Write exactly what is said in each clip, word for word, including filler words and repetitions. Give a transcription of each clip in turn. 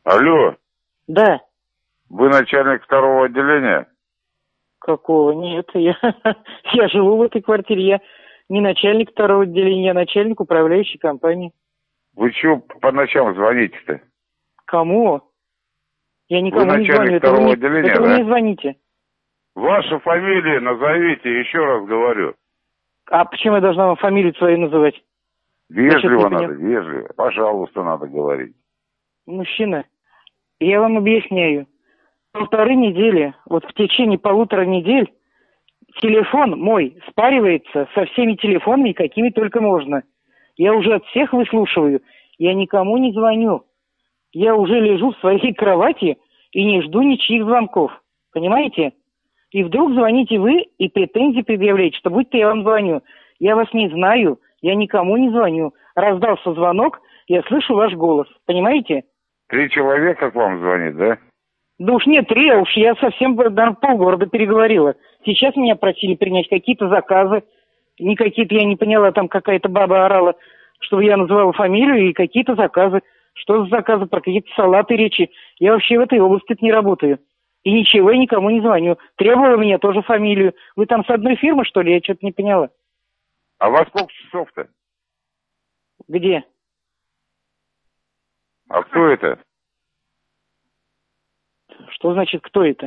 Алло, Да. вы начальник второго отделения? Какого? Нет, я, я живу в этой квартире. Я не начальник второго отделения, я начальник управляющей компании. Вы чего по ночам звоните-то? Кому? Я никому Вы не звоню. начальник Это вы, второго не, отделения, это вы да? мне звоните. Вашу фамилию назовите, еще раз говорю. А почему я должна вам фамилию свою называть? Вежливо Я надо, вежливо. Пожалуйста, надо говорить. Мужчина, я вам объясняю. Полторы недели, вот в течение полутора недель, телефон мой спаривается со всеми телефонами, какими только можно. Я уже от всех выслушиваю. Я никому не звоню. Я уже лежу в своей кровати и не жду ничьих звонков. Понимаете? И вдруг звоните вы и претензии предъявляете, что будто я вам звоню. Я вас не знаю, я никому не звоню. Раздался звонок, я слышу ваш голос. Понимаете? Три человека к вам звонит, да? Да уж нет, три, а уж я совсем наверное, полгорода переговорила. Сейчас меня просили принять какие-то заказы. Не какие-то, я не поняла, там какая-то баба орала, чтобы я называла фамилию, и какие-то заказы. Что за заказы, про какие-то салаты речи. Я вообще в этой области не работаю. И ничего, я никому не звоню. Требовала меня тоже фамилию. Вы там с одной фирмы, что ли? Я что-то не поняла. А во сколько часов-то? Где? А кто это? Что значит, кто это?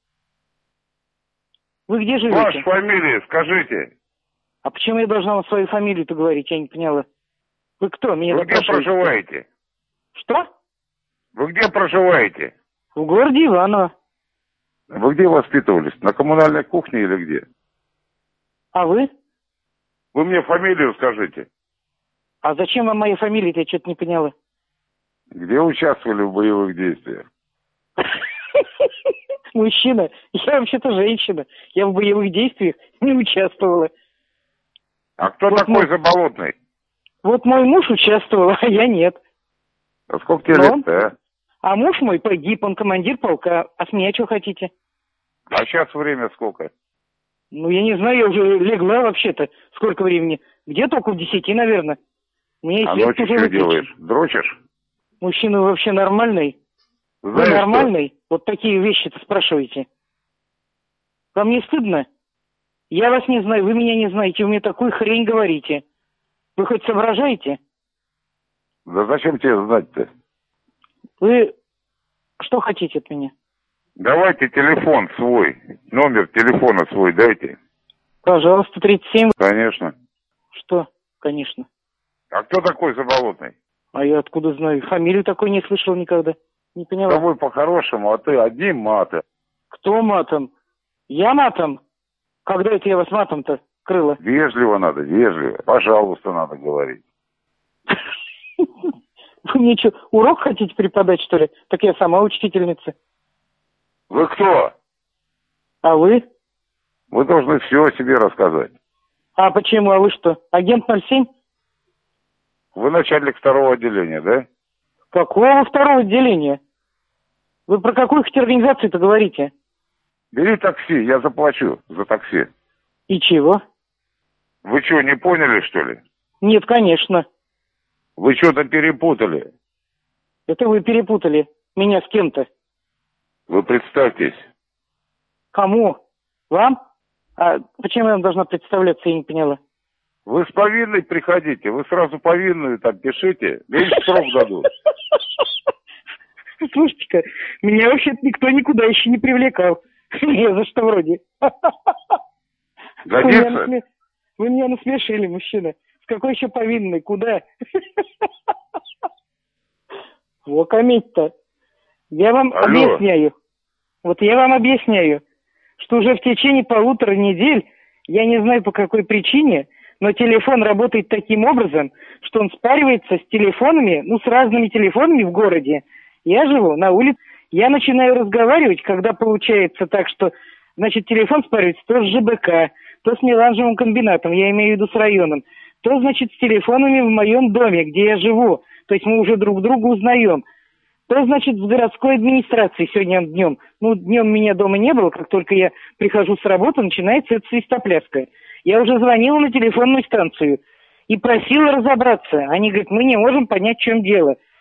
Вы где живете? Ваша фамилия, скажите. А почему я должна вам свою фамилию-то говорить? Я не поняла. Вы кто? Меня Вы где запрашиваете? проживаете? Что? Вы где проживаете? В городе Иваново. Вы где воспитывались? На коммунальной кухне или где? А вы? Вы мне фамилию скажите. А зачем вам моя фамилия? Я что-то не поняла. Где участвовали в боевых действиях? Мужчина, я вообще-то женщина. Я в боевых действиях не участвовала. А кто вот такой мой... Заболотный? Вот мой муж участвовал, а я нет. А сколько тебе Но... лет-то, а? А муж мой погиб, он командир полка. А с меня что хотите? А сейчас время сколько? Ну, я не знаю, я уже легла вообще-то. Сколько времени? Где-то около десяти, наверное. Мне А свет ночью уже что выключен. делаешь? Дрочишь? Мужчина, вы вообще нормальный? Знаешь Вы что? нормальный? Вот такие вещи-то спрашиваете. Вам не стыдно? Я вас не знаю, вы меня не знаете, вы мне такую хрень говорите. Вы хоть соображаете? Да зачем тебе знать-то? Вы что хотите от меня? Давайте телефон свой, номер телефона свой дайте. Пожалуйста, тридцать семь. Конечно. Что? Конечно. А кто такой Заболотный? А я откуда знаю? Фамилию такой не слышал никогда. Не С поняла. тобой по-хорошему, а ты одним матом. Кто матом? Я матом? Когда это я вас матом-то крыла? Вежливо надо, вежливо. Пожалуйста, надо говорить. Вы мне что, урок хотите преподать, что ли? Так я сама учительница. Вы кто? А вы? Вы должны все о себе рассказать. А почему? А вы что, агент ноль семь? Вы начальник второго отделения, да? Какого второго отделения? Вы про какую хоть организацию-то говорите? Бери такси, я заплачу за такси. И чего? Вы что, не поняли, что ли? Нет, конечно. Вы что-то перепутали. Это вы перепутали меня с кем-то. Вы представьтесь. Кому? Вам? А почему я вам должна представляться, я не поняла. Вы с повинной приходите, вы сразу повинную там пишите, весь срок дадут. Слушайте-ка, меня вообще-то никто никуда еще не привлекал. Не за что вроде. Вы меня, насме... Вы меня насмешили, мужчина. С какой еще повинной? Куда? Во кометь-то. Я вам Алло. объясняю. Вот я вам объясняю, что уже в течение полутора недель, я не знаю по какой причине, но телефон работает таким образом, что он спаривается с телефонами, ну, с разными телефонами в городе. Я живу на улице, я начинаю разговаривать, когда получается так, что, значит, телефон спаривается то с ЖБК, то с меланжевым комбинатом, я имею в виду с районом, то, значит, с телефонами в моем доме, где я живу, то есть мы уже друг друга узнаем, то, значит, с городской администрацией сегодня днем. Ну, днем меня дома не было, как только я прихожу с работы, начинается эта свистопляска. Я уже звонила на телефонную станцию и просила разобраться. Они говорят, мы не можем понять, в чем дело.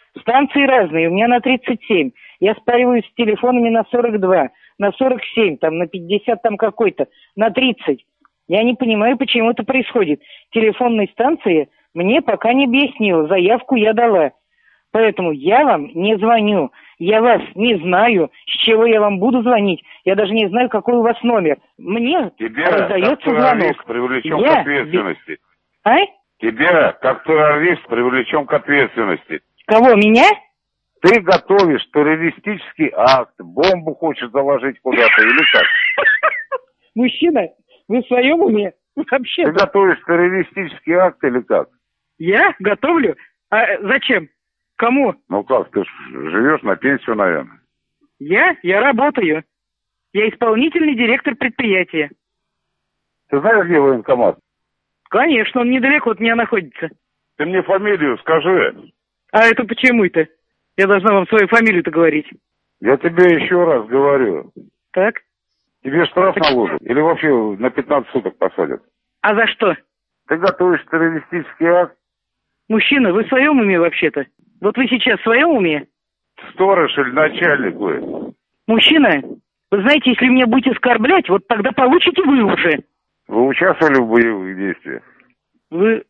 Станции разные, у меня на тридцать семь. Я спариваюсь с телефонами на сорок два, на сорок семь, там, на пятьдесят там какой-то, на тридцать. Я не понимаю, почему это происходит. Телефонной станции мне пока не объяснила, заявку я дала. Поэтому я вам не звоню. Я вас не знаю, с чего я вам буду звонить. Я даже не знаю, какой у вас номер. Мне Тебе, раздается как террорист, звонок. привлечем я... к ответственности. А? Тебя, как террорист, привлечем к ответственности. Кого, меня? Ты готовишь террористический акт, бомбу хочешь заложить куда-то или как? Мужчина, вы в своем уме? Вообще. Ты готовишь террористический акт или как? Я готовлю? А зачем? Кому? Ну как, ты ж живешь на пенсию, наверное. Я? Я работаю. Я исполнительный директор предприятия. Ты знаешь, где военкомат? Конечно, он недалеко от меня находится. Ты мне фамилию скажи. А это почему это? Я должна вам свою фамилию-то говорить. Я тебе еще раз говорю. Так? Тебе штраф наложат или вообще на пятнадцать суток посадят? А за что? Ты готовишь террористический акт? Мужчина, вы в своем уме вообще-то? Вот вы сейчас в своем уме? Сторож или начальник вы? Мужчина, вы знаете, если меня будете оскорблять, вот тогда получите вы уже. Вы участвовали в боевых действиях? Вы...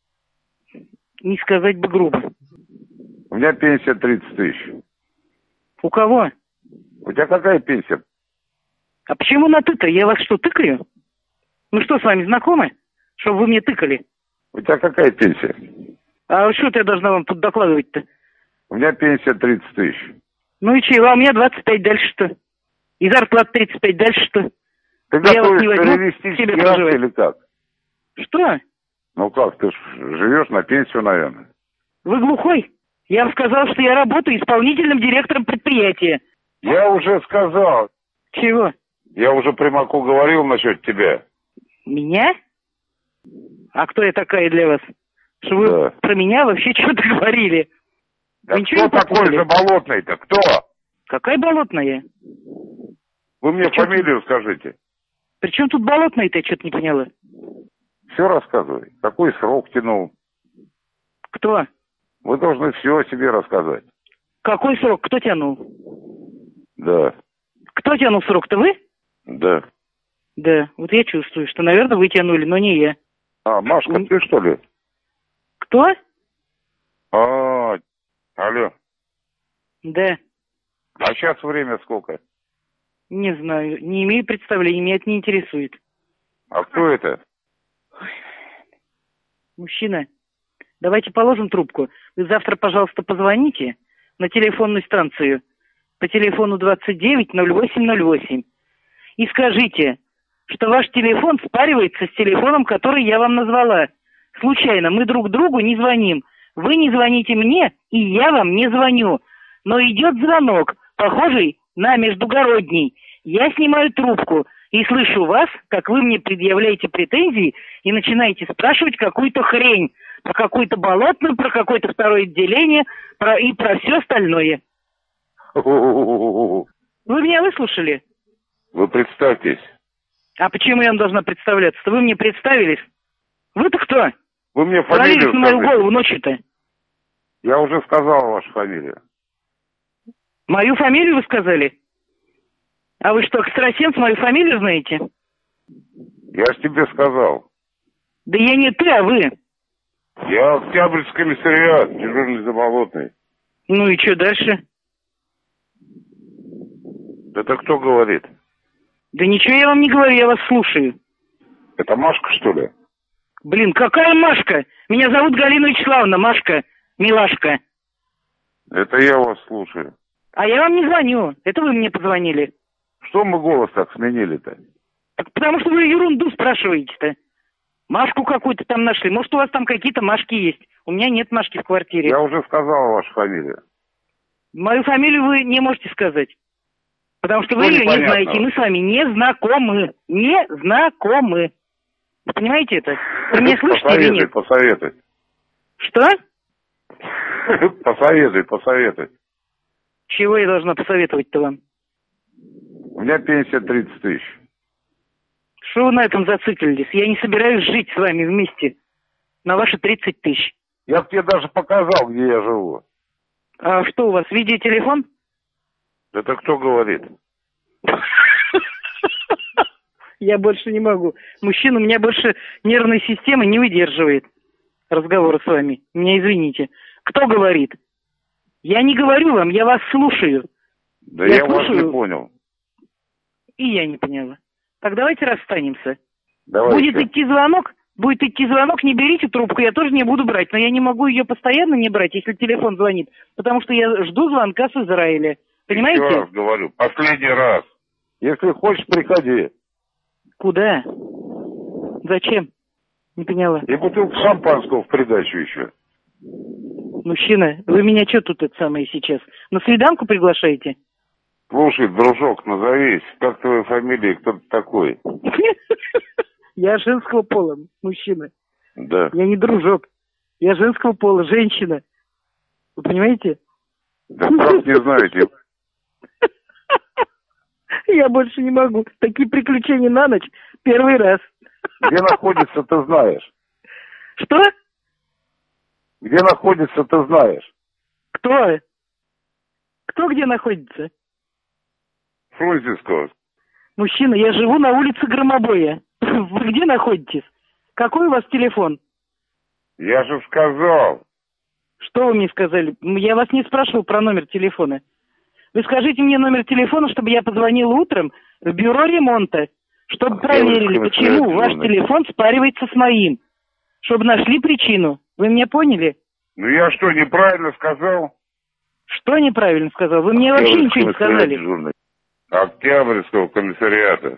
Не сказать бы грубо. У меня пенсия тридцать тысяч. У кого? У тебя какая пенсия? А почему на ты-то? Я вас что, тыкаю? Мы что, с вами знакомы? Чтобы вы мне тыкали? У тебя какая пенсия? А что-то я должна вам тут докладывать-то? У меня пенсия тридцать тысяч. Ну и чего? А у меня двадцать пять дальше что? И зарплата тридцать пять дальше что? Ты я вас готовишь не возьму террористический себе акт проживать. или как? Что? Ну как, ты ж живешь на пенсию, наверное. Вы глухой? Я вам сказал, что я работаю исполнительным директором предприятия. Я уже сказал. Чего? Я уже Примаку говорил насчет тебя. Меня? А кто я такая для вас? Что вы Да. про меня вообще что-то говорили? Да Вы ничего кто не такой попутали? же Болотный-то? Кто? Какая болотная? Вы мне Чё фамилию скажите. При чем тут болотная-то, я что-то не поняла. Все рассказывай. Какой срок тянул? Кто? Вы должны все о себе рассказать. Какой срок? Кто тянул? Да, Кто тянул срок-то, вы? да. Да, вот я чувствую, что, наверное, вы тянули, но не я. А, Машка, М. ты что ли? Кто? А, алло. Да, А сейчас время сколько? не знаю, не имею представления, меня это не интересует. А кто это? Мужчина, давайте положим трубку. Вы завтра, пожалуйста, позвоните на телефонную станцию по телефону двадцать девять ноль восемь ноль восемь и скажите, что ваш телефон спаривается с телефоном, который я вам назвала. Случайно, мы друг другу не звоним. Вы не звоните мне, и я вам не звоню. Но идет звонок, похожий на междугородний. Я снимаю трубку и слышу вас, как вы мне предъявляете претензии и начинаете спрашивать какую-то хрень. Про какую-то болотную, про какое-то второе отделение про... и про все остальное. Вы меня выслушали? Вы представьтесь. А почему я вам должна представляться? Вы мне представились? Вы-то кто? Вы мне Свалились фамилию на мою скажите. голову ночью-то. Я уже сказал вашу фамилию. Мою фамилию вы сказали? А вы что, экстрасенс, мою фамилию знаете? Я ж тебе сказал. Да я не ты, а вы. Я Октябрьский комиссариат, дежурный Заболотный. Ну и что дальше? Это кто говорит? Да ничего я вам не говорю, я вас слушаю. Это Машка, что ли? Блин, какая Машка? Меня зовут Галина Вячеславовна, Машка, милашка. Это я вас слушаю. А я вам не звоню, это вы мне позвонили. Что мы голос так сменили-то? Так потому что вы ерунду спрашиваете-то. Машку какую-то там нашли. Может, у вас там какие-то Машки есть. У меня нет Машки в квартире. Я уже сказал вашу фамилию. Мою фамилию вы не можете сказать. Потому что вы Что ее не непонятного? знаете, и мы с вами не знакомы. Не знакомы. Вы понимаете это? Вы меня слышите или Посоветуй, нет? посоветуй. Что? Посоветуй, посоветуй. Чего я должна посоветовать-то вам? У меня пенсия тридцать тысяч. Что вы на этом зациклились? Я не собираюсь жить с вами вместе на ваши тридцать тысяч. Я бы тебе даже показал, где я живу. А что у вас, видеотелефон? Это кто говорит? Я больше не могу. Мужчина, у меня больше нервной системы не выдерживает разговора с вами. Меня извините. Кто говорит? Я не говорю вам, я вас слушаю. Да я, я вас не понял. И я не поняла. Так давайте расстанемся. Давайте. Будет идти звонок, будет идти звонок, не берите трубку, я тоже не буду брать. Но я не могу ее постоянно не брать, если телефон звонит. Потому что я жду звонка с Израиля. Понимаете? Еще раз говорю, последний раз. Если хочешь, приходи. Куда? Зачем? Не поняла. И бутылку шампанского в придачу еще. Мужчина, вы меня что тут это самое сейчас? На свиданку приглашаете? Слушай, дружок, назовись. Как твоя фамилия, кто ты такой? Я женского пола, мужчина. Да. Я не дружок. Я женского пола, женщина. Вы понимаете? Да как не знаете. Я больше не могу. Такие приключения на ночь первый раз. Где находится, ты знаешь. Что? Где находится, ты знаешь. Кто? Кто где находится? Фрунзенского. Мужчина, я живу на улице Громобоя. Вы где находитесь? Какой у вас телефон? Я же сказал. Что вы мне сказали? Я вас не спрашивал про номер телефона. Вы скажите мне номер телефона, чтобы я позвонил утром в бюро ремонта, чтобы проверили, почему ваш телефон спаривается с моим. Чтобы нашли причину. Вы меня поняли? Ну я что, неправильно сказал? Что неправильно сказал? Вы мне вообще ничего не сказали. Октябрьского комиссариата.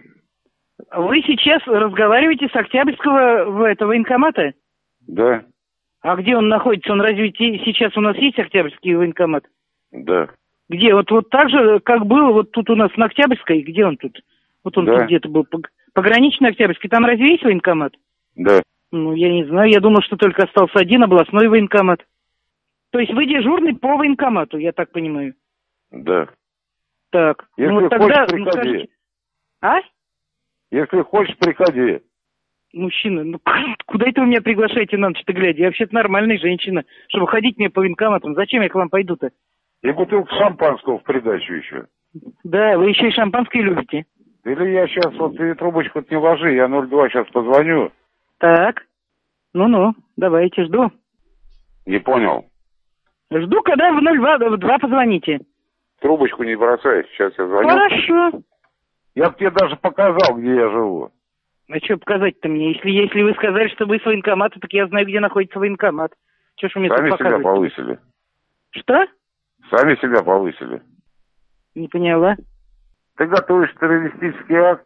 Вы сейчас разговариваете с Октябрьского в этого военкомата? Да. А где он находится? Он разве сейчас у нас есть Октябрьский военкомат? Да. Где? Вот, вот так же, как было вот тут у нас на Октябрьской? Где он тут? Вот он да. тут где-то был. Пограничный Октябрьский. Там разве есть военкомат? Да. Ну, я не знаю. Я думал, что только остался один областной военкомат. То есть вы дежурный по военкомату, я так понимаю? Да. Так. Если ну, хочешь, тогда, приходи. Ну, скажите... А? Если хочешь, приходи. Мужчина, ну куда это вы меня приглашаете на ночь-то глядя? Я вообще-то нормальная женщина, чтобы ходить мне по военкоматам. Зачем я к вам пойду-то? И бутылку шампанского в придачу еще. Да, вы еще и шампанское любите. Или я сейчас, вот ты трубочку не ложи, я ноль два сейчас позвоню. Так, ну-ну, давайте, жду. Не понял. Жду, когда в ноль два, в два позвоните. Трубочку не бросай, сейчас я звоню. Хорошо. Я бы тебе даже показал, где я живу. А что показать-то мне? Если, если вы сказали, что вы с военкомата, так я знаю, где находится военкомат. Что ж вы мне Сами тут себя повысили. Что? Сами себя повысили. Не поняла. Ты готовишь террористический акт?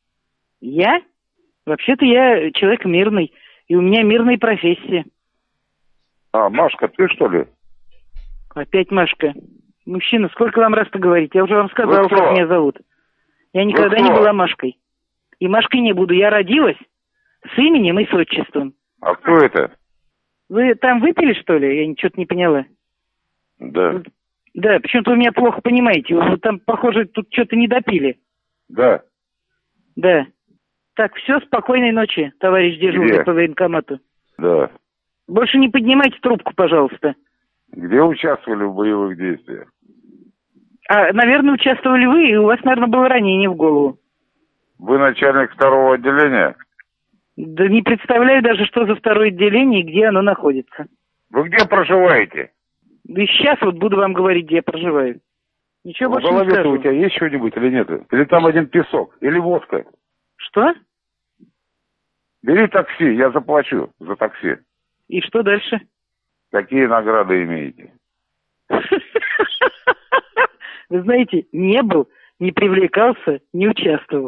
Я? Вообще-то я человек мирный, и у меня мирная профессия. А, Машка, ты что ли? Опять Машка. Мужчина, сколько вам раз-то говорить? Я уже вам сказал, как меня зовут. Я никогда не была Машкой. И Машкой не буду. Я родилась с именем и с отчеством. А кто это? Вы там выпили, что ли? Я ничего-то не поняла. Да. Да, почему-то вы меня плохо понимаете. Вы там, похоже, тут что-то не допили. Да. Да. Так, все, спокойной ночи, товарищ дежурный Где? по военкомату. Да. Больше не поднимайте трубку, пожалуйста. Где участвовали в боевых действиях? А, наверное, участвовали вы, и у вас, наверное, было ранение в голову. Вы начальник второго отделения? Да не представляю даже, что за второе отделение и где оно находится. Вы где проживаете? Да и сейчас вот буду вам говорить, где я проживаю. Ничего В больше не голове-то скажу. у тебя есть что-нибудь или нет? Или там один песок? Или водка? Что? Бери такси, я заплачу за такси. И что дальше? Какие награды имеете? Вы знаете, не был, не привлекался, не участвовал.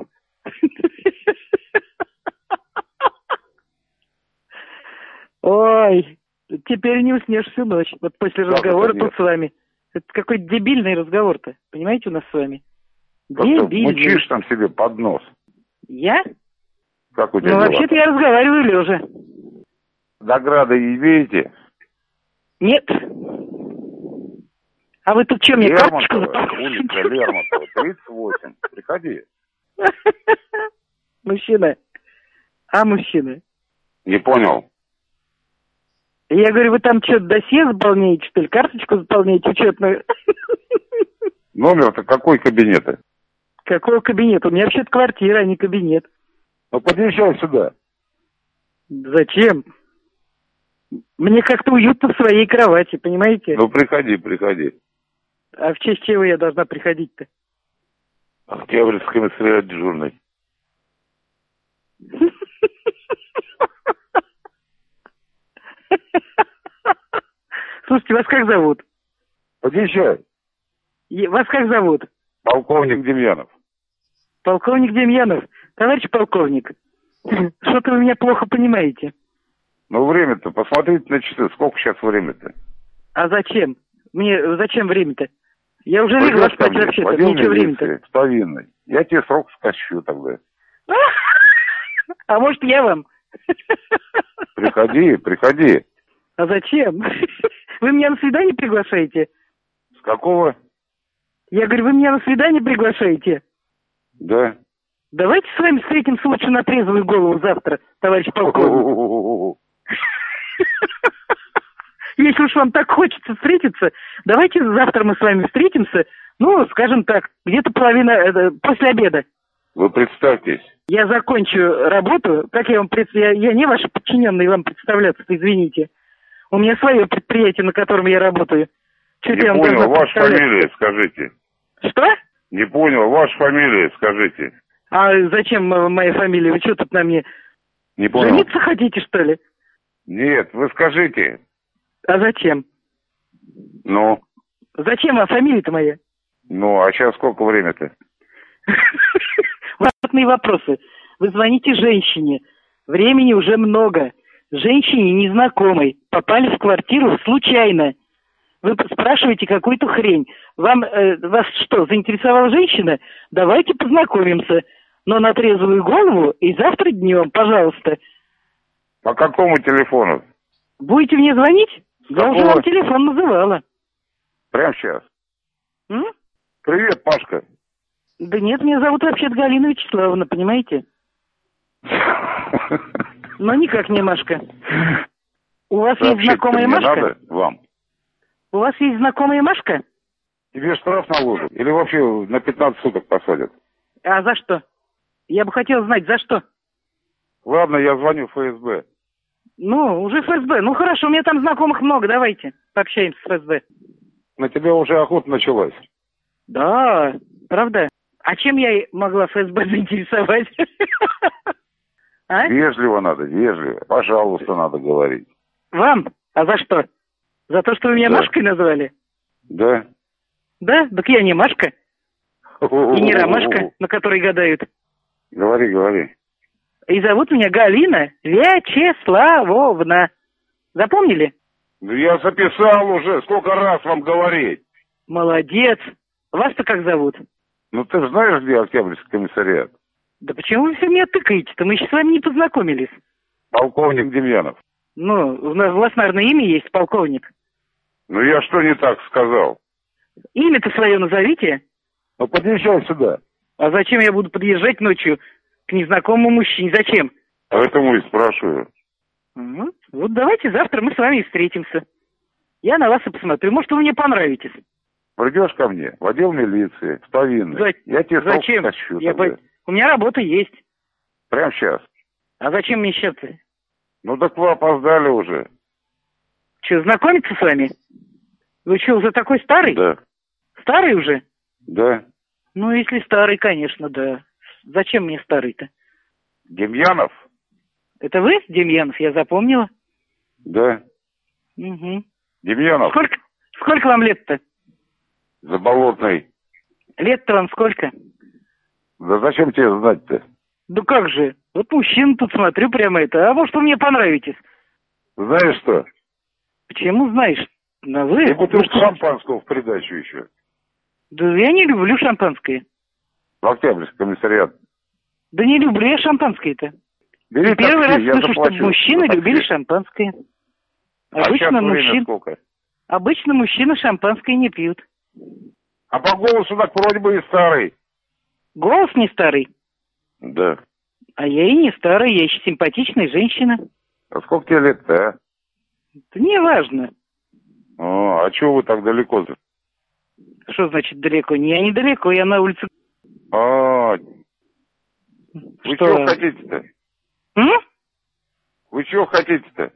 Ой, теперь не уснешь всю ночь. Вот после разговора тут с вами. Это какой дебильный разговор-то. Понимаете, у нас с вами? Дебильный. Мучишь там себе под нос. Я? Как у тебя Ну, дела? вообще-то я разговариваю лежа. Награды имеете? Нет. А вы тут что, мне карточку Лермонтова, улица Лермонтова, тридцать восемь. Приходи. Мужчина. А, мужчина? Не понял. Я говорю, вы там что, досье заполняете, что ли? Карточку заполняете учетную? Номер-то какой кабинета? Какого кабинета? У меня вообще-то квартира, а не кабинет. Ну, подъезжай сюда. Зачем? Мне как-то уютно в своей кровати, понимаете? Ну, приходи, приходи. А в честь чего я должна приходить-то? Октябрьский комиссариат дежурный. Слушайте, вас как зовут? Подъезжай. И- Вас как зовут? Полковник Демьянов. Полковник Демьянов. Товарищ полковник, что-то вы меня плохо понимаете. Ну, время-то, посмотрите на часы. Сколько сейчас время-то? А зачем? Мне зачем время-то? Я уже Пойдешь легла ко спать мне, вообще-то, в отдел ничего милиции, времени-то. в повинной. Я тебе срок скощу тогда. А может, я вам? Приходи, приходи. А зачем? Вы меня на свидание приглашаете? С какого? Я говорю, вы меня на свидание приглашаете? Да. Давайте с вами встретимся лучше на трезвую голову завтра, товарищ полковник. Если уж вам так хочется встретиться, давайте завтра мы с вами встретимся, ну, скажем так, где-то половина, э, после обеда. Вы представьтесь. Я закончу работу, как я вам пред... я, я не ваш подчиненный вам представляться, извините. У меня свое предприятие, на котором я работаю. Чё Не я вам понял, должна ваша представляться? фамилия, скажите. Что? Не понял, ваша фамилия, скажите. А зачем м- моя фамилия? Вы что тут на мне? Не понял. Жениться хотите, что ли? Нет, вы скажите. А зачем? Ну, Зачем, а фамилия-то моя? ну, а сейчас сколько время-то? Важные вопросы. Вы звоните женщине. Времени уже много. Женщине незнакомой. Попали в квартиру случайно. Вы спрашиваете какую-то хрень. Вам, э, вас что, заинтересовала женщина? Давайте познакомимся. Но на трезвую голову и завтра днем, пожалуйста. По какому телефону? Будете мне звонить? С Я уже какого? вам телефон называла. Прямо сейчас. М? Привет, Пашка. Да нет, меня зовут вообще-то Галина Вячеславовна, понимаете? Но никак не Машка. У вас есть Сообщить-то знакомая мне Машка? надо вам? У вас есть знакомая Машка? Тебе штраф наложат? Или вообще на пятнадцать суток посадят? А за что? Я бы хотел знать, за что? Ладно, я звоню в эф эс бэ. Ну, уже эф эс бэ. Ну хорошо, у меня там знакомых много, давайте пообщаемся с эф эс бэ. На тебя уже охота началась. Да, правда? А чем я могла эф эс бэ заинтересовать? А? Вежливо надо, вежливо. Пожалуйста, надо говорить. Вам? А за что? За то, что вы меня Да. Машкой назвали? Да? Да? Так я не Машка. И не Ромашка, на которой гадают. Говори, говори. И зовут меня Галина Вячеславовна. Запомнили? Ну, я записал уже. Сколько раз вам говорить? Молодец. Вас-то как зовут? Ну, ты же знаешь, где Октябрьский комиссариат? Да почему вы все меня тыкаете-то? Мы еще с вами не познакомились. Полковник Демьянов. Ну, у нас у вас, наверное, имя есть, полковник. Ну, я что не так сказал? Имя-то свое назовите. Ну, подъезжай сюда. А зачем я буду подъезжать ночью к незнакомому мужчине? Зачем? Поэтому и спрашиваю. Угу. Вот давайте завтра мы с вами и встретимся. Я на вас и посмотрю. Может, вы мне понравитесь. Придешь ко мне в отдел милиции, в повинной. За- Я тебе срок Зачем? скощу Я тогда. по- У меня работа есть. Прямо сейчас. А зачем мне сейчас? Ну, так вы опоздали уже. Что, знакомиться с вами? Вы что, уже такой старый? Да. Старый уже? Да. Ну, если старый, конечно, да. Зачем мне старый-то? Демьянов? Это вы, Демьянов? Я запомнила. Да. Угу. Демьянов, Сколько, сколько вам лет-то? Заболотный. Лет-то вам сколько? Да зачем тебе знать-то? Да как же? Вот мужчина тут смотрю прямо это. А может, вы мне понравитесь? Знаешь что? Почему знаешь? На вы? И Вы бутылку что? шампанского в придачу еще. Да я не люблю шампанское. В Октябрьский комиссариат. Да не люблю я шампанское-то. Бери Первый такси, раз я слышу, заплачу чтобы мужчины за такси. любили шампанское. А сейчас Обычно, время мужчин... сколько? Обычно мужчины шампанское не пьют. А по голосу так вроде бы и старый. Голос не старый. Да. А я и не старая, я еще симпатичная женщина. А сколько тебе лет-то, а? Это не важно. А, а чего вы так далеко-то? Что значит далеко? Я недалеко, я на улице. А, вы Что? чего хотите-то? М? Вы чего хотите-то?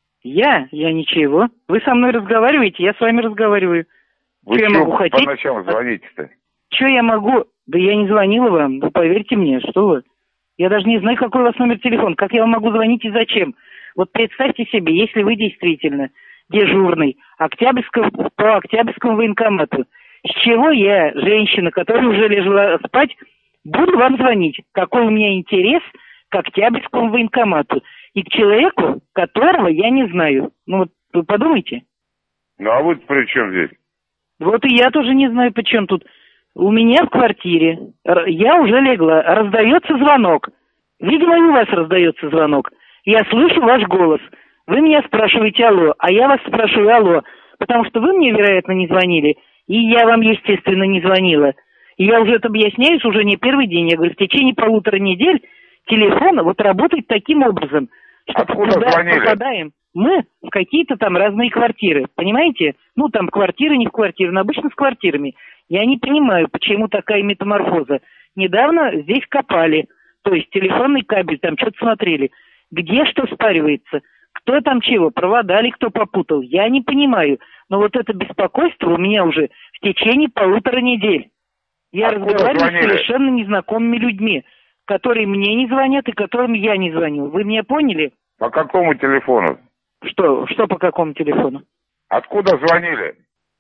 Я? Я ничего. Вы со мной разговариваете, я с вами разговариваю. Вы Что я чего могу по хотеть? ночам звоните-то? Что я могу? Да я не звонила вам, вы поверьте мне, что вы. Я даже не знаю, какой у вас номер телефона, как я вам могу звонить и зачем. Вот представьте себе, если вы действительно дежурный Октябрьского, по Октябрьскому военкомату, с чего я, женщина, которая уже лежала спать, буду вам звонить? Какой у меня интерес к Октябрьскому военкомату и к человеку, которого я не знаю? Ну вот вы подумайте. Ну а вы при чем здесь? Вот и я тоже не знаю, почему тут. У меня в квартире, я уже легла, раздается звонок. Видимо, и у вас раздается звонок. Я слышу ваш голос. Вы меня спрашиваете алло, а я вас спрашиваю алло, потому что вы мне, вероятно, не звонили, и я вам, естественно, не звонила. И я уже это объясняюсь уже не первый день. Я говорю, в течение полутора недель телефон вот работает таким образом, что Откуда туда звонили? попадаем мы в какие-то там разные квартиры, понимаете? Ну, там квартиры, не в квартиры, но обычно с квартирами. Я не понимаю, почему такая метаморфоза. Недавно здесь копали, то есть телефонный кабель, там что-то смотрели. Где что спаривается? Кто там чего? Провода ли кто попутал? Я не понимаю. Но вот это беспокойство у меня уже в течение полутора недель. Я Откуда разговариваю звонили? с совершенно незнакомыми людьми, которые мне не звонят и которым я не звонил. Вы меня поняли? По какому телефону? Что? Что по какому телефону? Откуда звонили?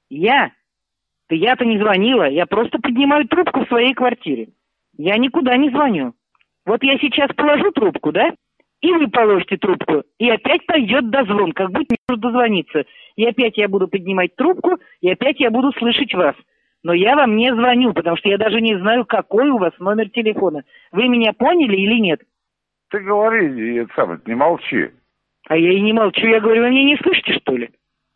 Я? Да я-то не звонила. Я просто поднимаю трубку в своей квартире. Я никуда не звоню. Вот я сейчас положу трубку, да? И вы положите трубку, и опять пойдет дозвон, как будто не может дозвониться. И опять я буду поднимать трубку, и опять я буду слышать вас. Но я вам не звоню, потому что я даже не знаю, какой у вас номер телефона. Вы меня поняли или нет? Ты говори, это самое, не молчи. А я и не молчу. Я говорю, вы меня не слышите, что ли?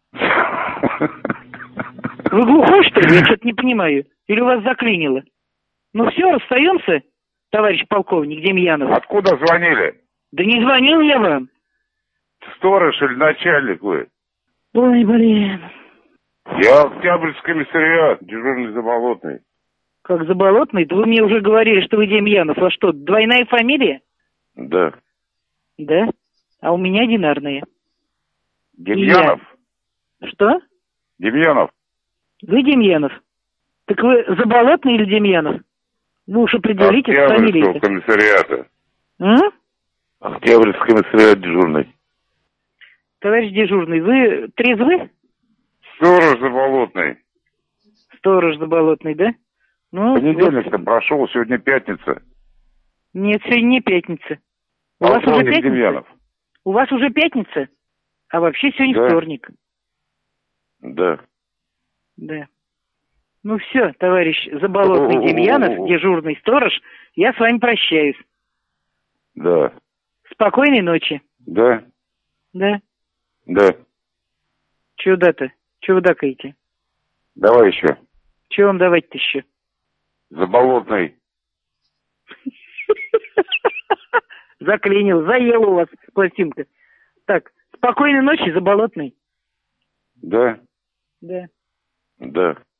Вы глухой, что ли? Я что-то не понимаю. Или у вас заклинило? Ну все, расстаемся, товарищ полковник Демьянов. Откуда звонили? Да не звонил я вам. Сторож или начальник вы? Ой, блин. Я Октябрьский комиссариат, дежурный Заболотный. Как Заболотный? Да вы мне уже говорили, что вы Демьянов. А что, двойная фамилия? Да. Да? А у меня одинарная. Демьянов? Что? Демьянов. Вы Демьянов? Так вы Заболотный или Демьянов? Вы уж определитесь с фамилией. Октябрьского комиссариата. М? Октябрьский комиссариат дежурный. Товарищ дежурный, вы трезвы? Сторож Заболотный. Сторож Заболотный, да? Ну, Понедельник-то вот... прошел, сегодня пятница. Нет, сегодня не пятница. У вас уже Полковник пятница? Демьянов. У вас уже пятница? А вообще сегодня Да. вторник. Да. Да. Ну все, товарищ Заболотный О-о-о-о-о. Демьянов, дежурный сторож, я с вами прощаюсь. Да. Спокойной ночи. Да. Да. Да. Чего да-то? Чего вы дакаете? Давай еще. Чего вам давать-то еще? Заболотный. Заклинил, заела у вас пластинка. Так, спокойной ночи, Заболотный. Да. Да. Да.